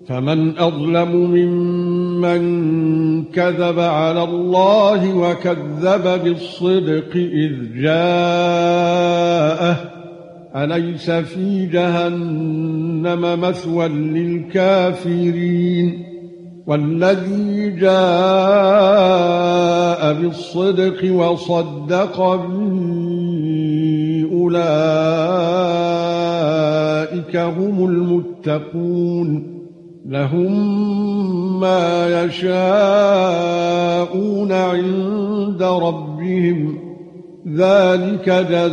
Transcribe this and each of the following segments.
فمن أظلم ممن كذب على الله وكذب بالصدق إذ جاءه أليس في جهنم مثوى للكافرين والذي جاء بالصدق وصدق به أولئك هم المتقون لهم ما يشاءون عند ربهم ذلك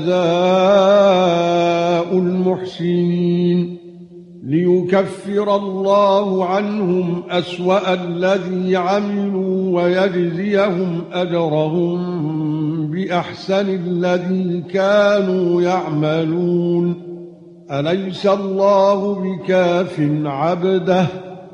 جزاء المحسنين ليكفر الله عنهم أسوأ الذي عملوا ويجزيهم أجرهم بأحسن الذي كانوا يعملون أليس الله بكاف عبده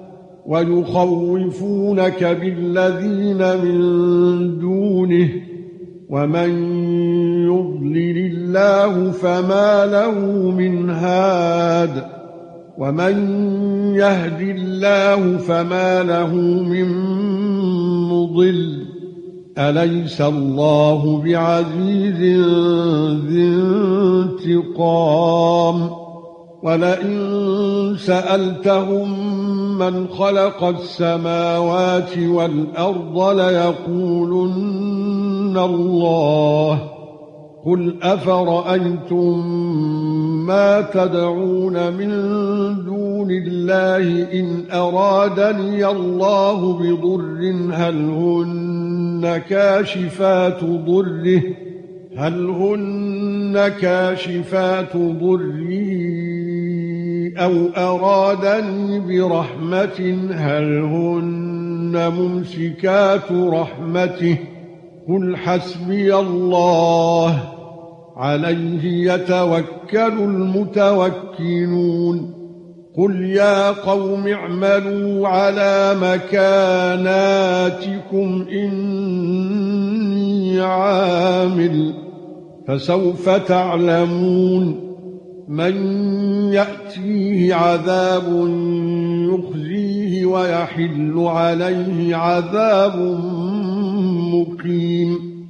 ويخوفونك بالذين من دونه ومن يضلل الله فما له من هاد ومن يهد الله فما له من مضل أليس الله بعزيز ذي انتقام ولئن سألتهم من خلق السماوات والأرض ليقولن الله قل أفرأيتم ما تدعون من دون الله إن أرادني الله بضر هل هن كاشفات ضره أو أرادني برحمة هل هن ممسكات رحمته قل حسبي الله عليه يتوكل المتوكلون قل يا قوم اعملوا على مكاناتكم إني عامل فسوف تعلمون من يأتيه عذاب يخزيه ويحل عليه عذاب مقيم